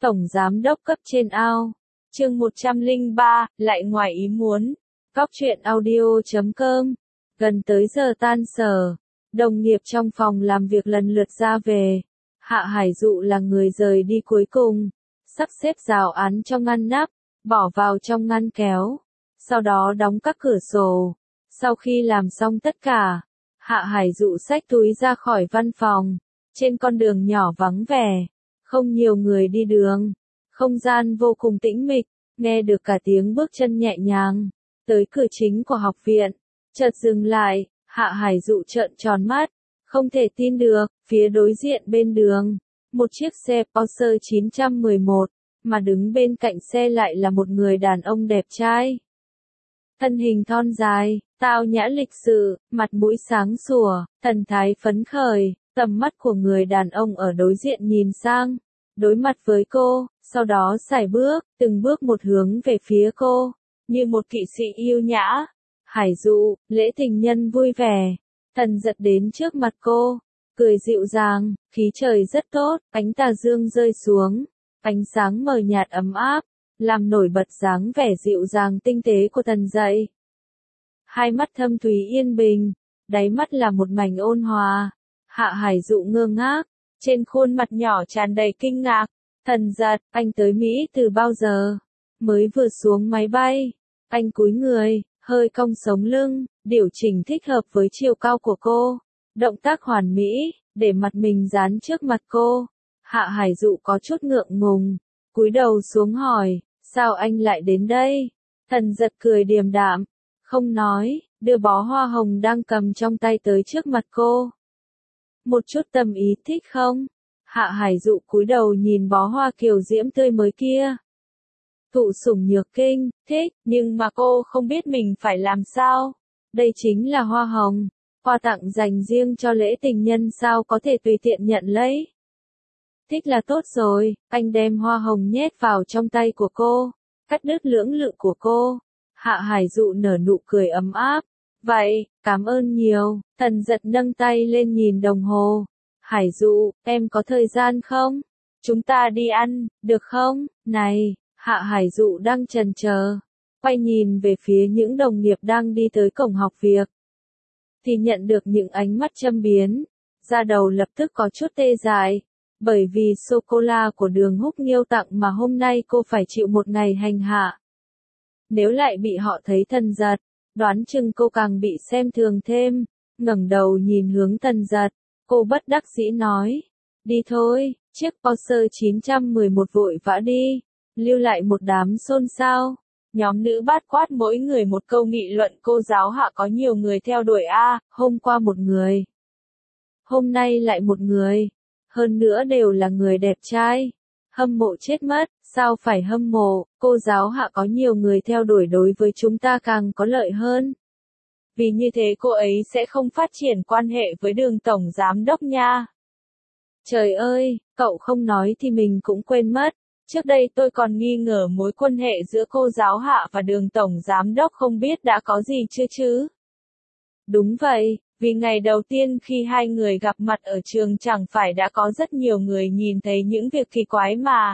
Tổng giám đốc cấp trên ao. Chương 103, lại ngoài ý muốn. Góc truyện audio.com. Gần tới giờ tan sở, đồng nghiệp trong phòng làm việc lần lượt ra về. Hạ Hải Dụ là người rời đi cuối cùng, sắp xếp rào án cho ngăn nắp, bỏ vào trong ngăn kéo, sau đó đóng các cửa sổ. Sau khi làm xong tất cả, Hạ Hải Dụ xách túi ra khỏi văn phòng. Trên con đường nhỏ vắng vẻ, không nhiều người đi đường, không gian vô cùng tĩnh mịch, nghe được cả tiếng bước chân nhẹ nhàng. Tới cửa chính của học viện, chợt dừng lại, Hạ Hải Dụ trợn tròn mắt, không thể tin được, phía đối diện bên đường, một chiếc xe Porsche 911, mà đứng bên cạnh xe lại là một người đàn ông đẹp trai. Thân hình thon dài, tao nhã lịch sự, mặt mũi sáng sủa, thần thái phấn khởi, tầm mắt của người đàn ông ở đối diện nhìn sang, đối mặt với cô, sau đó sải bước, từng bước một hướng về phía cô, như một kỵ sĩ yêu nhã. Hải Dụ, lễ tình nhân vui vẻ, Thần giật đến trước mặt cô, cười dịu dàng, khí trời rất tốt, ánh tà dương rơi xuống, ánh sáng mờ nhạt ấm áp, làm nổi bật dáng vẻ dịu dàng tinh tế của Thần dậy. Hai mắt thâm thúy yên bình, đáy mắt là một mảnh ôn hòa. Hạ Hải Dụ ngơ ngác, trên khuôn mặt nhỏ tràn đầy kinh ngạc. Thần giật, anh tới Mỹ từ bao giờ? Mới vừa xuống máy bay. Anh cúi người, hơi cong sống lưng, điều chỉnh thích hợp với chiều cao của cô. Động tác hoàn mỹ, để mặt mình dán trước mặt cô. Hạ Hải Dụ có chút ngượng ngùng, cúi đầu xuống hỏi, sao anh lại đến đây? Thần giật cười điềm đạm, không nói, đưa bó hoa hồng đang cầm trong tay tới trước mặt cô. Một chút tâm ý thích không? Hạ Hải Dụ cúi đầu nhìn bó hoa kiều diễm tươi mới kia. Thụ sủng nhược kinh, thích, nhưng mà cô không biết mình phải làm sao. Đây chính là hoa hồng, quà tặng dành riêng cho lễ tình nhân, sao có thể tùy tiện nhận lấy. Thích là tốt rồi, anh đem hoa hồng nhét vào trong tay của cô, cắt đứt lưỡng lự của cô. Hạ Hải Dụ nở nụ cười ấm áp. Vậy, cảm ơn nhiều. Thần giật nâng tay lên nhìn đồng hồ. Hải Dụ, em có thời gian không? Chúng ta đi ăn, được không? Này, Hạ Hải Dụ đang chần chờ, quay nhìn về phía những đồng nghiệp đang đi tới cổng học việc. Thì nhận được những ánh mắt châm biếm, da đầu lập tức có chút tê dại, bởi vì sô-cô-la của Đường Húc Nghiêu tặng mà hôm nay cô phải chịu một ngày hành hạ. Nếu lại bị họ thấy Thần giật, đoán chừng cô càng bị xem thường thêm. Ngẩng đầu nhìn hướng Thần giật, cô bất đắc dĩ nói, đi thôi. Chiếc Porsche 911 vội vã đi, lưu lại một đám xôn xao. Nhóm nữ bát quát mỗi người một câu nghị luận, cô giáo Hạ có nhiều người theo đuổi a, hôm qua một người, hôm nay lại một người, hơn nữa đều là người đẹp trai. Hâm mộ chết mất, sao phải hâm mộ, cô giáo Hạ có nhiều người theo đuổi đối với chúng ta càng có lợi hơn. Vì như thế cô ấy sẽ không phát triển quan hệ với Đường tổng giám đốc nha. Trời ơi, cậu không nói thì mình cũng quên mất. Trước đây tôi còn nghi ngờ mối quan hệ giữa cô giáo Hạ và Đường tổng giám đốc, không biết đã có gì chưa chứ? Đúng vậy, vì ngày đầu tiên khi hai người gặp mặt ở trường chẳng phải đã có rất nhiều người nhìn thấy những việc kỳ quái mà.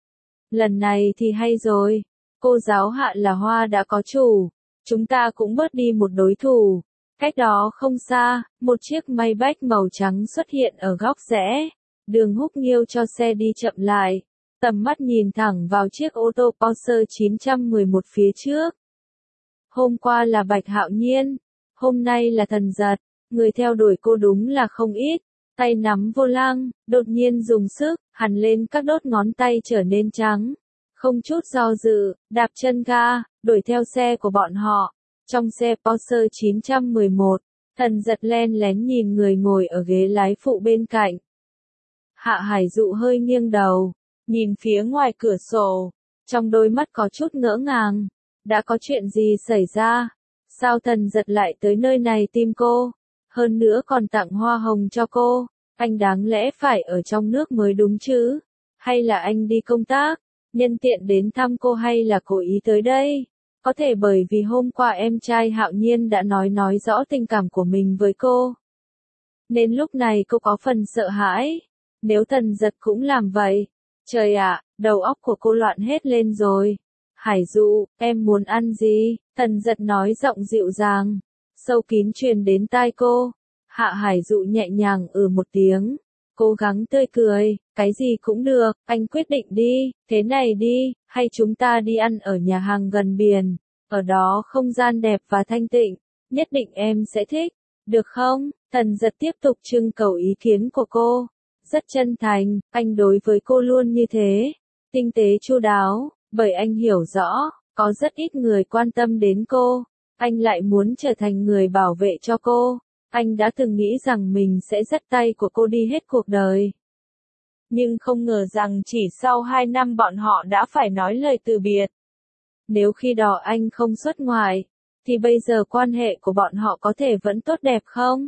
Lần này thì hay rồi, cô giáo Hạ là hoa đã có chủ, chúng ta cũng bớt đi một đối thủ. Cách đó không xa, một chiếc Maybach màu trắng xuất hiện ở góc rẽ. Đường Húc Nghiêu cho xe đi chậm lại, tầm mắt nhìn thẳng vào chiếc ô tô Porsche 911 phía trước. Hôm qua là Bạch Hạo Nhiên, hôm nay là Thần giật, người theo đuổi cô đúng là không ít. Tay nắm vô lăng, đột nhiên dùng sức, hằn lên các đốt ngón tay trở nên trắng. Không chút do dự, đạp chân ga, đuổi theo xe của bọn họ. Trong xe Porsche 911, Thần giật len lén nhìn người ngồi ở ghế lái phụ bên cạnh. Hạ Hải Dụ hơi nghiêng đầu, nhìn phía ngoài cửa sổ, trong đôi mắt có chút ngỡ ngàng. Đã có chuyện gì xảy ra? Sao Thần giật lại tới nơi này tìm cô? Hơn nữa còn tặng hoa hồng cho cô. Anh đáng lẽ phải ở trong nước mới đúng chứ? Hay là anh đi công tác, nhân tiện đến thăm cô, hay là cố ý tới đây? Có thể bởi vì hôm qua em trai Hạo Nhiên đã nói rõ tình cảm của mình với cô, nên lúc này cô có phần sợ hãi. Nếu Thần giật cũng làm vậy, Trời ạ, đầu óc của cô loạn hết lên rồi. Hải Dụ, em muốn ăn gì? Tần Giật nói giọng dịu dàng, sâu kín truyền đến tai cô. Hạ Hải Dụ nhẹ nhàng một tiếng, cố gắng tươi cười, cái gì cũng được, anh quyết định đi, thế này đi, hay chúng ta đi ăn ở nhà hàng gần biển, ở đó không gian đẹp và thanh tịnh, nhất định em sẽ thích, được không? Tần Giật tiếp tục trưng cầu ý kiến của cô, rất chân thành, anh đối với cô luôn như thế, tinh tế chu đáo, bởi anh hiểu rõ, có rất ít người quan tâm đến cô, anh lại muốn trở thành người bảo vệ cho cô. Anh đã từng nghĩ rằng mình sẽ dắt tay của cô đi hết cuộc đời. Nhưng không ngờ rằng chỉ sau 2 năm bọn họ đã phải nói lời từ biệt. Nếu khi đó anh không xuất ngoại, thì bây giờ quan hệ của bọn họ có thể vẫn tốt đẹp không?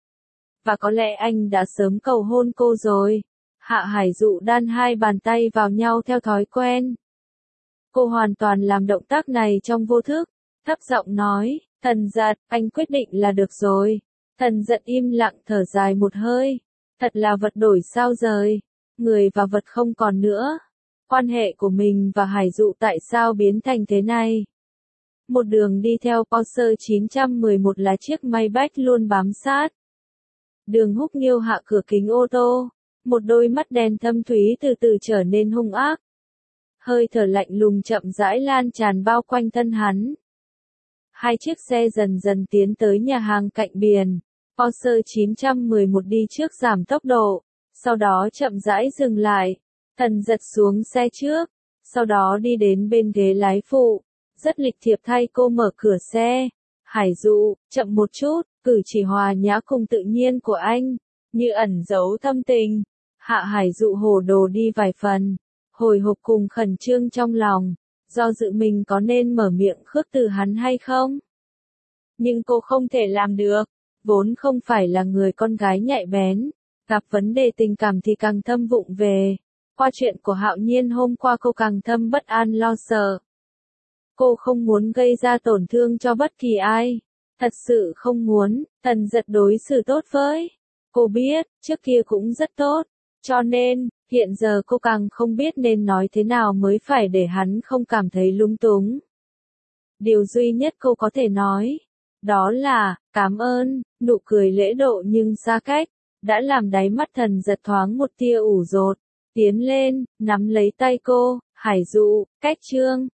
Và có lẽ anh đã sớm cầu hôn cô rồi. Hạ Hải Dụ đan hai bàn tay vào nhau theo thói quen. Cô hoàn toàn làm động tác này trong vô thức, thấp giọng nói, Tần Giật, anh quyết định là được rồi. Tần Giật im lặng thở dài một hơi, thật là vật đổi sao rời, người và vật không còn nữa. Quan hệ của mình và Hải Dụ tại sao biến thành thế này? Một đường đi theo Porsche 911 là chiếc Maybach luôn bám sát. Đường Húc Nghiêu hạ cửa kính ô tô, một đôi mắt đen thâm thúy từ từ trở nên hung ác. Hơi thở lạnh lùng chậm rãi lan tràn bao quanh thân hắn. Hai chiếc xe dần dần tiến tới nhà hàng cạnh biển. Porsche 911 đi trước giảm tốc độ, sau đó chậm rãi dừng lại. Tần Giật xuống xe trước, sau đó đi đến bên ghế lái phụ, rất lịch thiệp thay cô mở cửa xe. Hải Dụ, chậm một chút, cử chỉ hòa nhã cùng tự nhiên của anh, như ẩn giấu thâm tình. Hạ Hải Dụ hồ đồ đi vài phần, hồi hộp cùng khẩn trương trong lòng, do dự mình có nên mở miệng khước từ hắn hay không. Nhưng cô không thể làm được, vốn không phải là người con gái nhạy bén, gặp vấn đề tình cảm thì càng thâm vụng về. Qua chuyện của Hạo Nhiên hôm qua cô càng thâm bất an lo sợ. Cô không muốn gây ra tổn thương cho bất kỳ ai. Thật sự không muốn. Tần Giật đối xử tốt với cô biết, trước kia cũng rất tốt. Cho nên, hiện giờ cô càng không biết nên nói thế nào mới phải để hắn không cảm thấy lung túng. Điều duy nhất cô có thể nói, đó là, cảm ơn, nụ cười lễ độ nhưng xa cách, đã làm đáy mắt Tần Giật thoáng một tia ủ dột. Tiến lên, nắm lấy tay cô, Hải Dụ, cách chương.